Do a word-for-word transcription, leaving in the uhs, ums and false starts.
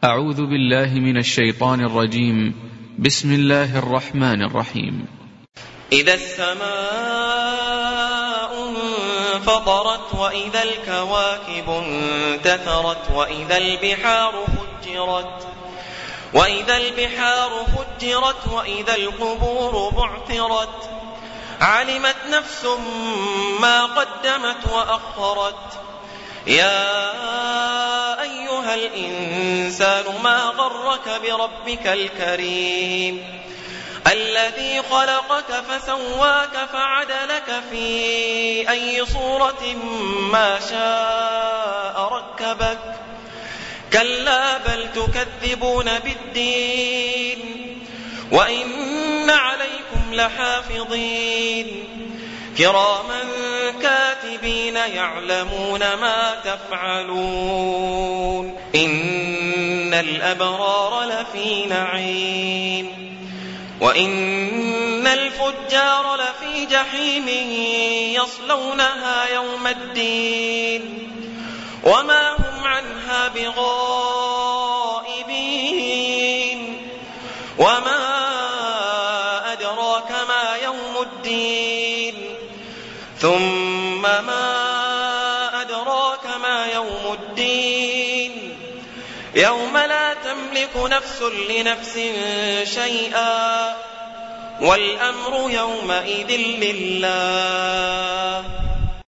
أعوذ بالله من الشيطان الرجيم. بسم الله الرحمن الرحيم. إذا السماء انفطرت وإذا الكواكب انتثرت وإذا البحار فجرت وإذا البحار فجرت وإذا القبور بعثرت علمت نفس ما قدمت وأخرت يا أيها الإنسان ما غرك بربك الكريم الذي خلقك فسواك فعدلك في أي صورة ما شاء ركبك كلا بل تكذبون بالدين وإن عليكم لحافظين كراما كاتبين يعلمون ما تفعلون إن الأبرار لفي نعيم وإن الفجار لفي جحيم يصلونها يوم الدين وما هم عنها بغائبين وما أدراك ما يوم الدين ثم ما أدراك ما يوم الدين يوم لا تملك نفس لنفس شيئا والأمر يومئذ لله